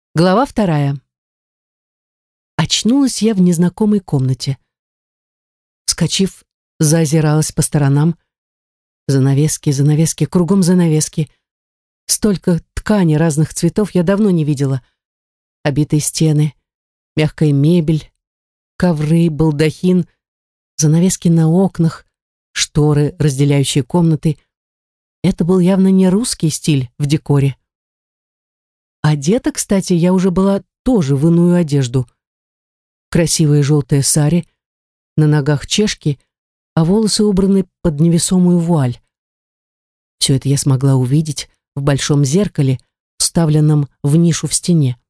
Глава 2. Очнулась я в незнакомой комнате. Вскочив, заозиралась по сторонам. Занавески, занавески, кругом занавески. Столько ткани разных цветов я давно не видела. Обитые стены, мягкая мебель, ковры, балдахин, занавески на окнах, шторы, разделяющие комнаты. Это был явно не русский стиль в декоре. Одета, кстати, я уже была тоже в иную одежду. Красивая желтая сари, на ногах чешки, а волосы убраны под невесомую вуаль. Все это я смогла увидеть в большом зеркале, вставленном в нишу в стене.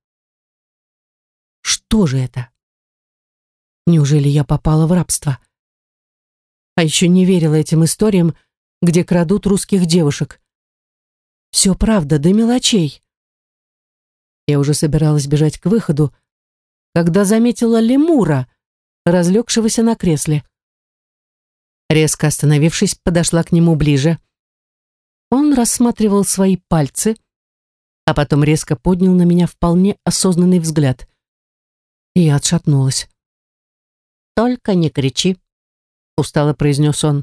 Что же это? Неужели я попала в рабство? А еще не верила этим историям, где крадут русских девушек. Все правда, до мелочей. Я уже собиралась бежать к выходу, когда заметила лемура, разлегшегося на кресле. Резко остановившись, подошла к нему ближе. Он рассматривал свои пальцы, а потом резко поднял на меня вполне осознанный взгляд. И я отшатнулась. «Только не кричи», — устало произнес он.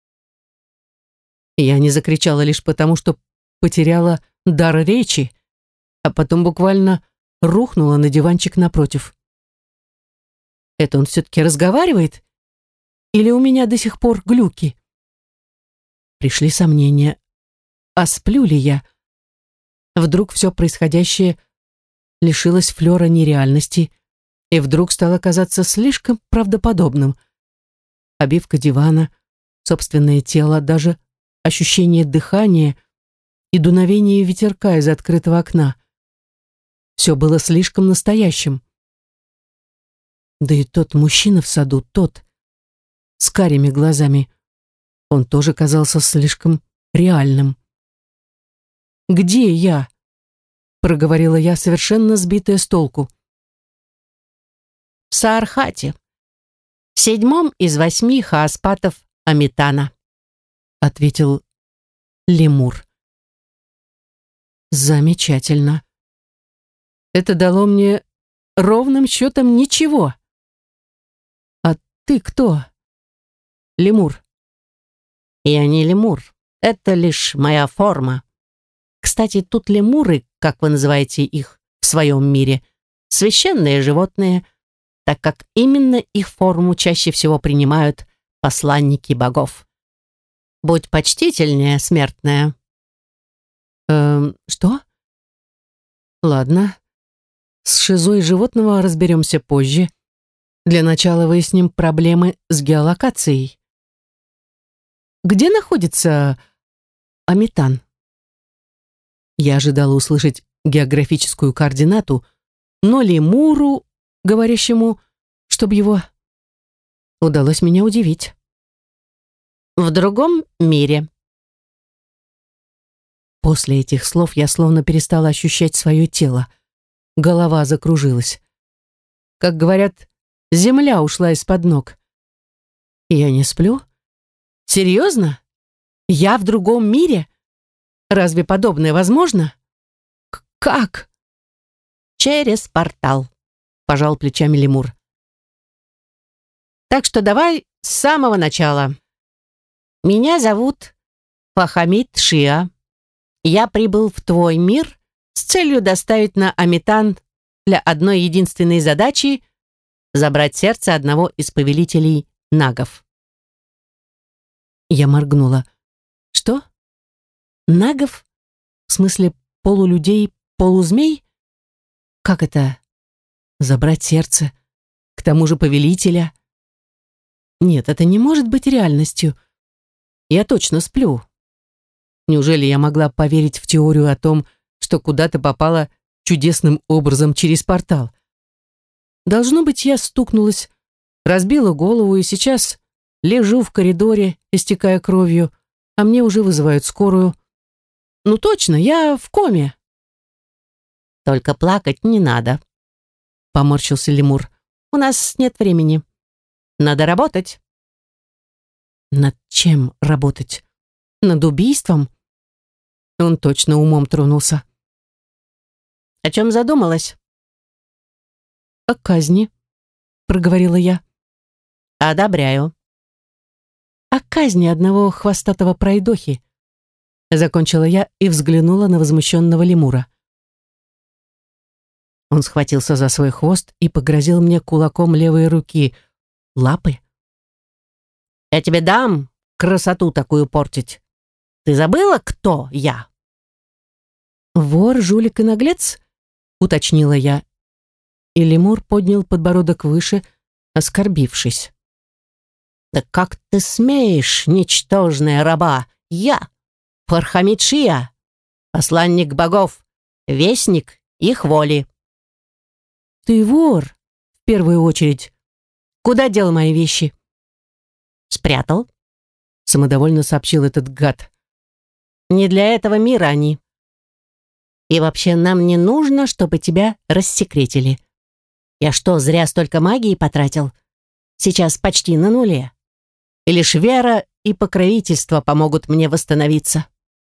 Я не закричала лишь потому, что потеряла дар речи, а потом буквально рухнула на диванчик напротив. Это он все-таки разговаривает? Или у меня до сих пор глюки? Пришли сомнения. А сплю ли я? Вдруг все происходящее лишилось флера нереальности и вдруг стало казаться слишком правдоподобным. Обивка дивана, собственное тело, даже ощущение дыхания и дуновение ветерка из открытого окна. Все было слишком настоящим. Да и тот мужчина в саду, тот, с карими глазами, он тоже казался слишком реальным. «Где я?» — проговорила я, совершенно сбитая с толку. «В Саархате, в 7 из 8 хааспатов Амитана», — ответил лемур. «Замечательно. Это дало мне ровным счетом ничего. А ты кто? Лемур?» «Я не лемур, это лишь моя форма. Кстати, тут лемуры, как вы называете их в своем мире, священные животные, так как именно их форму чаще всего принимают посланники богов. Будь почтительнее, смертная». Что? Ладно. С шизой животного разберемся позже. Для начала выясним проблемы с геолокацией. Где находится Аметан? Я ожидала услышать географическую координату, но лемуру, говорящему, чтобы его удалось меня удивить. «В другом мире». После этих слов я словно перестала ощущать свое тело. Голова закружилась. Как говорят, земля ушла из-под ног. Я не сплю? Серьезно? Я в другом мире? Разве подобное возможно? Как? «Через портал», — пожал плечами лемур. «Так что давай с самого начала. Меня зовут Фахамид Шиа. Я прибыл в твой мир с целью доставить на Аметан для одной единственной задачи — забрать сердце одного из повелителей нагов». Я моргнула. Что? Нагов? В смысле полулюдей, полузмей? Как это? Забрать сердце? К тому же повелителя? Нет, это не может быть реальностью. Я точно сплю. Неужели я могла поверить в теорию о том, что куда-то попала чудесным образом через портал? Должно быть, я стукнулась, разбила голову и сейчас лежу в коридоре, истекая кровью, а мне уже вызывают скорую. Ну точно, я в коме. «Только плакать не надо», — поморщился лемур. «У нас нет времени. Надо работать». Над чем работать? Над убийством? Он точно умом тронулся. О чем задумалась? «О казни», — проговорила я. Одобряю. «О казни одного хвостатого пройдохи», — закончила я и взглянула на возмущенного лемура. Он схватился за свой хвост и погрозил мне кулаком левой руки. Лапы? Я тебе дам красоту такую портить. Ты забыла, кто я? «Вор, жулик и наглец?» — уточнила я. И лемур поднял подбородок выше, оскорбившись. Да как ты смеешь, ничтожная раба? Я, Фархамид Шия, посланник богов, вестник их воли. «Ты вор, в первую очередь. Куда дел мои вещи?» Спрятал. Самодовольно сообщил этот гад. Не для этого мира они. И вообще нам не нужно, чтобы тебя рассекретили. Я что, зря столько магии потратил? Сейчас почти на нуле. И лишь вера и покровительство помогут мне восстановиться.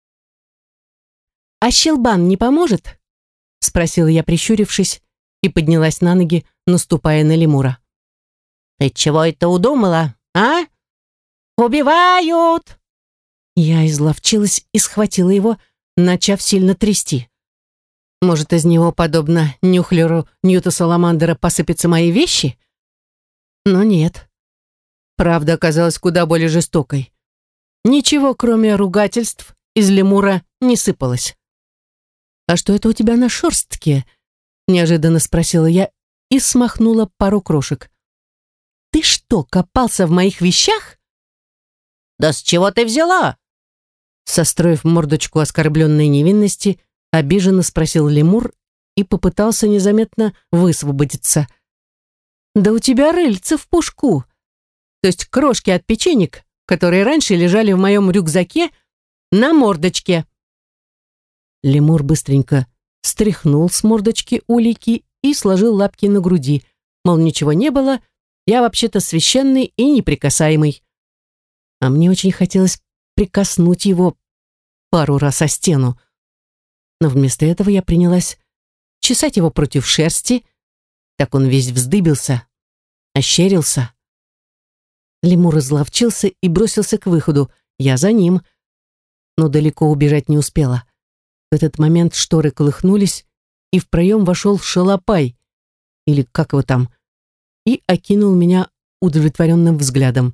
«А щелбан не поможет?» — спросила я, прищурившись, и поднялась на ноги, наступая на лемура. Ты чего это удумала, а? Убивают! Я изловчилась и схватила его, начав сильно трясти. Может, из него, подобно нюхлеру Ньюта Саламандера, посыпятся мои вещи? Но нет. Правда оказалась куда более жестокой. Ничего, кроме ругательств, из лемура не сыпалось. «А что это у тебя на шерстке?» — неожиданно спросила я и смахнула пару крошек. «Ты что, копался в моих вещах?» Да с чего ты взяла? Состроив мордочку оскорбленной невинности, обиженно спросил лемур и попытался незаметно высвободиться. «Да у тебя рыльце в пушку. То есть крошки от печенек, которые раньше лежали в моем рюкзаке, на мордочке». Лемур быстренько стряхнул с мордочки улики и сложил лапки на груди, мол, ничего не было, я вообще-то священный и неприкасаемый. А мне очень хотелось прикоснуть его пару раз о стену. Но вместо этого я принялась чесать его против шерсти, так он весь вздыбился, ощерился. Лемур изловчился и бросился к выходу, я за ним, но далеко убежать не успела. В этот момент шторы колыхнулись, и в проем вошел шалопай, или как его там, и окинул меня удовлетворенным взглядом.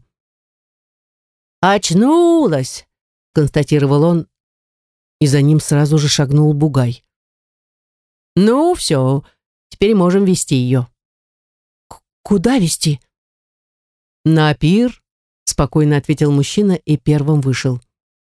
«Очнулась!» — констатировал он, и за ним сразу же шагнул бугай. «Ну, все, теперь можем вести ее». «Куда вести?» «На пир», — спокойно ответил мужчина и первым вышел.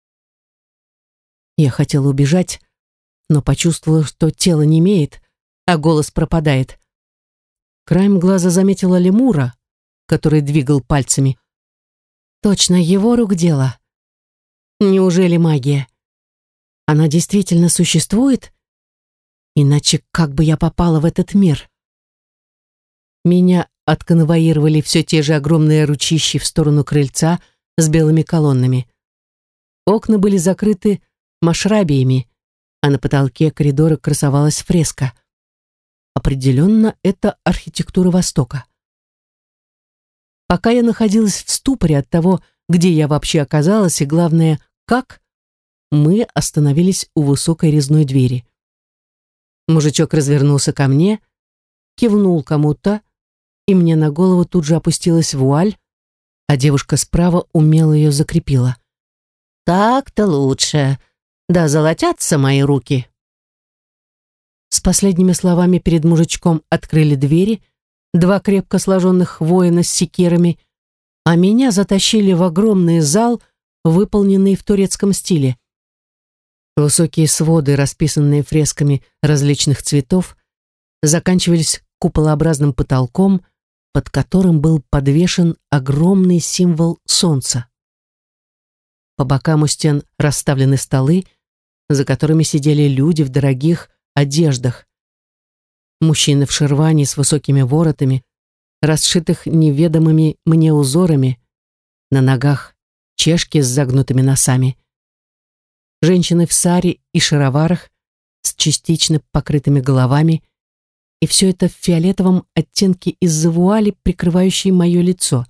Я хотела убежать, но почувствовала, что тело немеет, а голос пропадает. Краем глаза заметила лемура, который двигал пальцами. Точно его рук дело. Неужели магия? Она действительно существует? Иначе как бы я попала в этот мир? Меня отконвоировали все те же огромные ручищи в сторону крыльца с белыми колоннами. Окна были закрыты машрабиями, а на потолке коридора красовалась фреска. Определенно, это архитектура Востока. Пока я находилась в ступоре от того, где я вообще оказалась, и главное, как, мы остановились у высокой резной двери. Мужичок развернулся ко мне, кивнул кому-то, и мне на голову тут же опустилась вуаль, а девушка справа умело ее закрепила. «Так-то лучше. Да золотятся мои руки». С последними словами перед мужичком открыли двери, два крепко сложенных воина с секирами, а меня затащили в огромный зал, выполненный в турецком стиле. Высокие своды, расписанные фресками различных цветов, заканчивались куполообразным потолком, под которым был подвешен огромный символ солнца. По бокам у стен расставлены столы, за которыми сидели люди в дорогих одеждах. Мужчины в шерване с высокими воротами, расшитых неведомыми мне узорами, на ногах чешки с загнутыми носами. Женщины в саре и шароварах, с частично покрытыми головами, и все это в фиолетовом оттенке из-за вуали, прикрывающей мое лицо.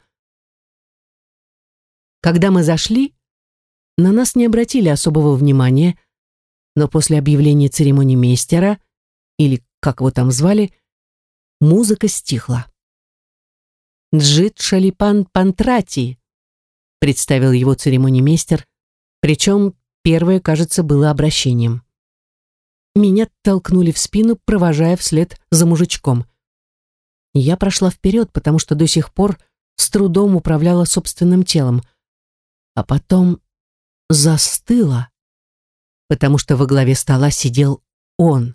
Когда мы зашли, на нас не обратили особого внимания, но после объявления церемонимейстера, или как его там звали, музыка стихла. «Джит Шалипан Пантрати», — представил его церемонимейстер, причем первое, кажется, было обращением. Меня толкнули в спину, провожая вслед за мужичком. Я прошла вперед, потому что до сих пор с трудом управляла собственным телом, а потом застыла, потому что во главе стола сидел он.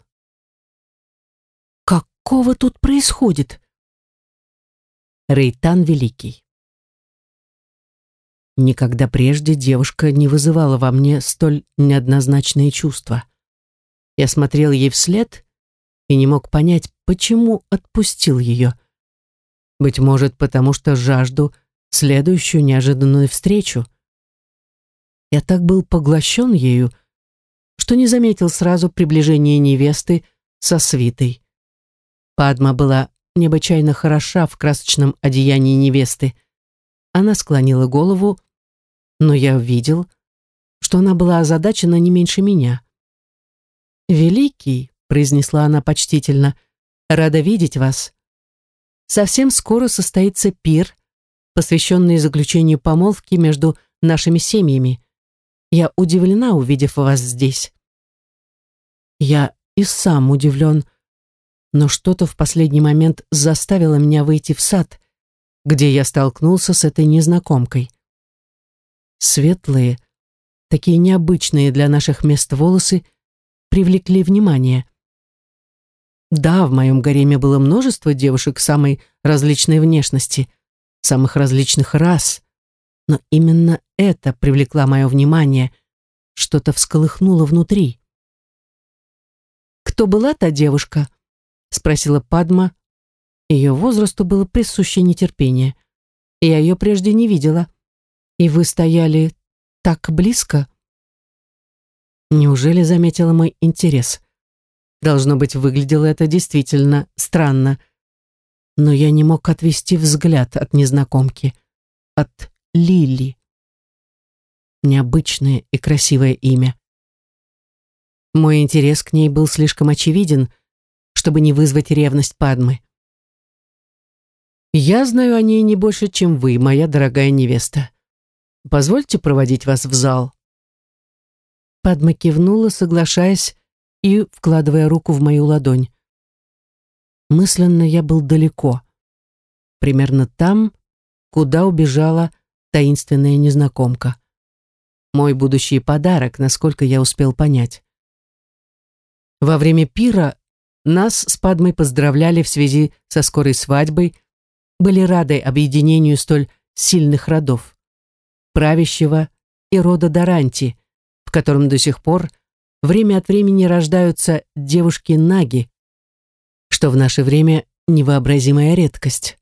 Какого тут происходит? Рейтан Великий. Никогда прежде девушка не вызывала во мне столь неоднозначные чувства. Я смотрел ей вслед и не мог понять, почему отпустил ее. Быть может, потому что жажду следующую неожиданную встречу. Я так был поглощен ею, что не заметил сразу приближения невесты со свитой. Падма была необычайно хороша в красочном одеянии невесты. Она склонила голову, но я увидел, что она была озадачена не меньше меня. «Великий», — произнесла она почтительно, — «рада видеть вас. Совсем скоро состоится пир, посвященный заключению помолвки между нашими семьями. Я удивлена, увидев вас здесь». Я и сам удивлен, но что-то в последний момент заставило меня выйти в сад, где я столкнулся с этой незнакомкой. Светлые, такие необычные для наших мест волосы, привлекли внимание. Да, в моем гареме было множество девушек самой различной внешности, самых различных рас, но именно это привлекло мое внимание, что-то всколыхнуло внутри. «Кто была та девушка?» — спросила Падма. Ее возрасту было присуще нетерпение. Я ее прежде не видела. И вы стояли так близко? Неужели заметила мой интерес? Должно быть, выглядело это действительно странно. Но я не мог отвести взгляд от незнакомки, от Лили. Необычное и красивое имя. Мой интерес к ней был слишком очевиден, чтобы не вызвать ревность Падмы. «Я знаю о ней не больше, чем вы, моя дорогая невеста. Позвольте проводить вас в зал». Падма кивнула, соглашаясь и вкладывая руку в мою ладонь. Мысленно я был далеко, примерно там, куда убежала таинственная незнакомка. Мой будущий подарок, насколько я успел понять. Во время пира нас с Падмой поздравляли в связи со скорой свадьбой, были рады объединению столь сильных родов, правящего и рода Даранти, в котором до сих пор время от времени рождаются девушки-наги, что в наше время невообразимая редкость.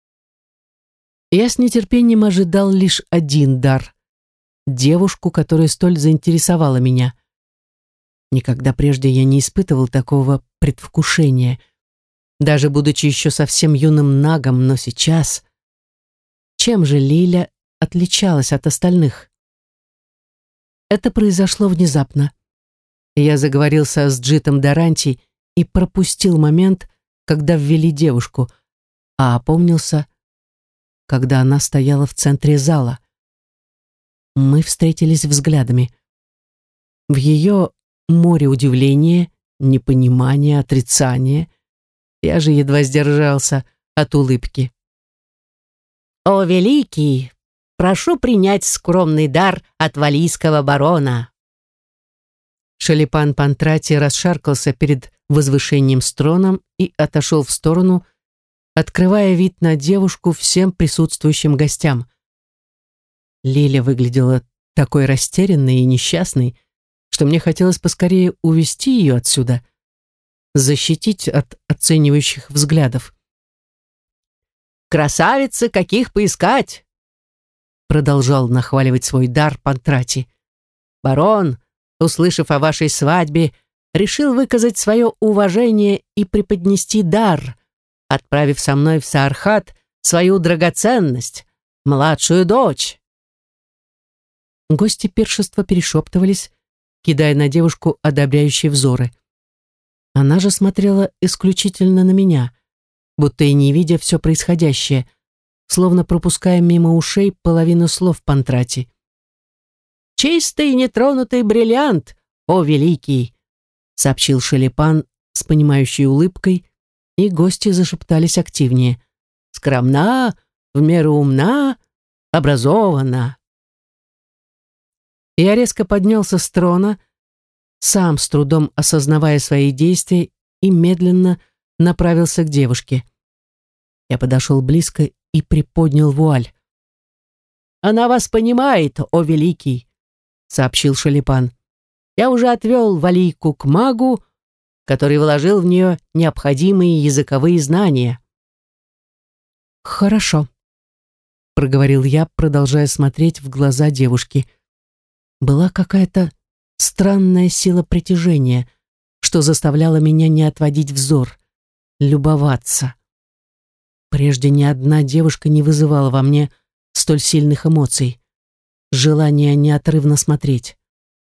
Я с нетерпением ожидал лишь один дар — девушку, которая столь заинтересовала меня. Никогда прежде я не испытывал такого предвкушения, даже будучи еще совсем юным нагом, но сейчас... Чем же Лиля отличалась от остальных? Это произошло внезапно. Я заговорился с Джитом Даранти и пропустил момент, когда ввели девушку, а опомнился, когда она стояла в центре зала. Мы встретились взглядами. В ее море удивления, непонимания, отрицания. Я же едва сдержался от улыбки. «О, великий, прошу принять скромный дар от валийского барона». Шалипан Пантрати расшаркался перед возвышением с троном и отошел в сторону, открывая вид на девушку всем присутствующим гостям. Лиля выглядела такой растерянной и несчастной, что мне хотелось поскорее увести ее отсюда, защитить от оценивающих взглядов. «Красавицы, каких поискать!» Продолжал нахваливать свой дар Пантрати. «Барон, услышав о вашей свадьбе, решил выказать свое уважение и преподнести дар, отправив со мной в Саархат свою драгоценность, младшую дочь. Гости пиршества перешептывались, кидая на девушку одобряющие взоры. Она же смотрела исключительно на меня, будто и не видя все происходящее, словно пропуская мимо ушей половину слов Пантрати. «Чистый нетронутый бриллиант, о великий!» сообщил Шелепан с понимающей улыбкой, и гости зашептались активнее. «Скромна, в меру умна, образована». Я резко поднялся с трона, сам с трудом осознавая свои действия, и медленно направился к девушке. Я подошел близко и приподнял вуаль. «Она вас понимает, о великий», — сообщил Шелепан. «Я уже отвел Валийку к магу, который вложил в нее необходимые языковые знания». «Хорошо», — проговорил я, продолжая смотреть в глаза девушки. Была какая-то странная сила притяжения, что заставляла меня не отводить взор, любоваться. Прежде ни одна девушка не вызывала во мне столь сильных эмоций, желания неотрывно смотреть.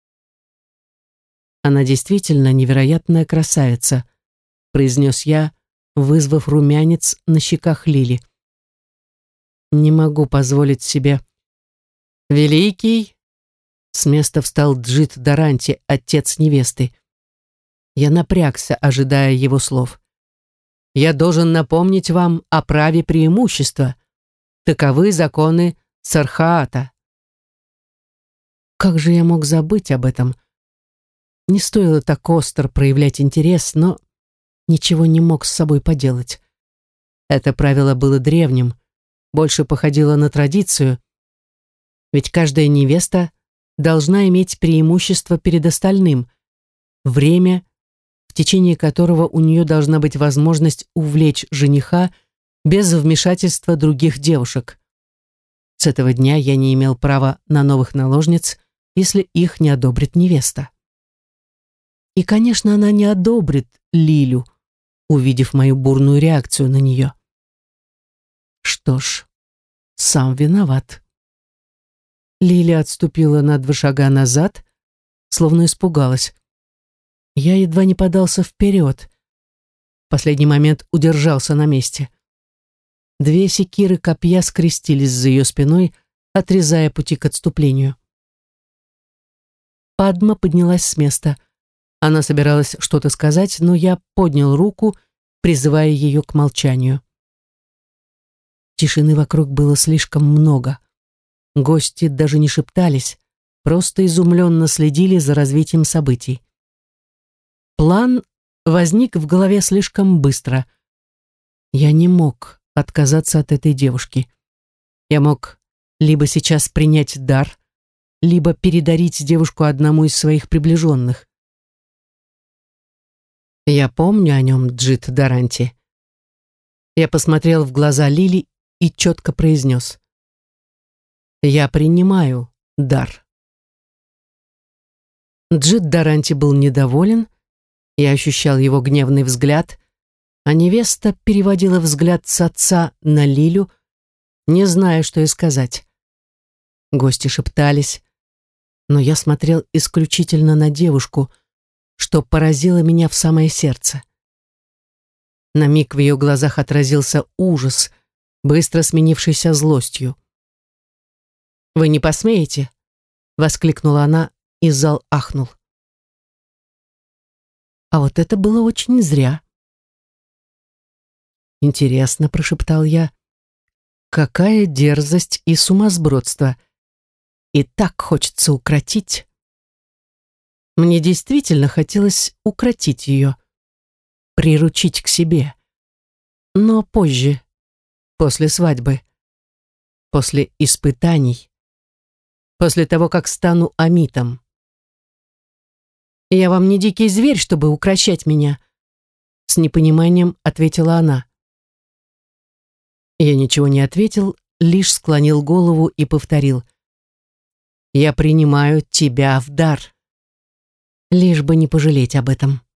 «Она действительно невероятная красавица», — произнес я, вызвав румянец на щеках Лили. «Не могу позволить себе...» «Великий!» С места встал Джит Даранти, отец невесты. Я напрягся, ожидая его слов. «Я должен напомнить вам о праве преимущества. Таковы законы Сархаата». Как же я мог забыть об этом? Не стоило так остро проявлять интерес, но ничего не мог с собой поделать. Это правило было древним, больше походило на традицию, ведь каждая невеста должна иметь преимущество перед остальным, время, в течение которого у нее должна быть возможность увлечь жениха без вмешательства других девушек. С этого дня я не имел права на новых наложниц, если их не одобрит невеста. И, конечно, она не одобрит Лилю, увидев мою бурную реакцию на нее. Что ж, сам виноват. Лиля отступила на 2 шага назад, словно испугалась. Я едва не подался вперед. В последний момент удержался на месте. 2 секиры копья скрестились за ее спиной, отрезая пути к отступлению. Падма поднялась с места. Она собиралась что-то сказать, но я поднял руку, призывая ее к молчанию. Тишины вокруг было слишком много. Гости даже не шептались, просто изумленно следили за развитием событий. План возник в голове слишком быстро. Я не мог отказаться от этой девушки. Я мог либо сейчас принять дар, либо передарить девушку одному из своих приближенных. Я помню о нем, Джит Даранти. Я посмотрел в глаза Лили и четко произнес: «Я принимаю дар». Джит Даранти был недоволен, я ощущал его гневный взгляд, а невеста переводила взгляд с отца на Лилю, не зная, что и сказать. Гости шептались, но я смотрел исключительно на девушку, что поразило меня в самое сердце. На миг в ее глазах отразился ужас, быстро сменившийся злостью. «Вы не посмеете?» — воскликнула она, и зал ахнул. А вот это было очень зря. «Интересно», — прошептал я, — «какая дерзость и сумасбродство! И так хочется укротить». Мне действительно хотелось укротить ее, приручить к себе. Но позже, после свадьбы, после испытаний, после того, как стану амитом. «Я вам не дикий зверь, чтобы укрощать меня», — с непониманием ответила она. Я ничего не ответил, лишь склонил голову и повторил: «Я принимаю тебя в дар». лишь бы не пожалеть об этом.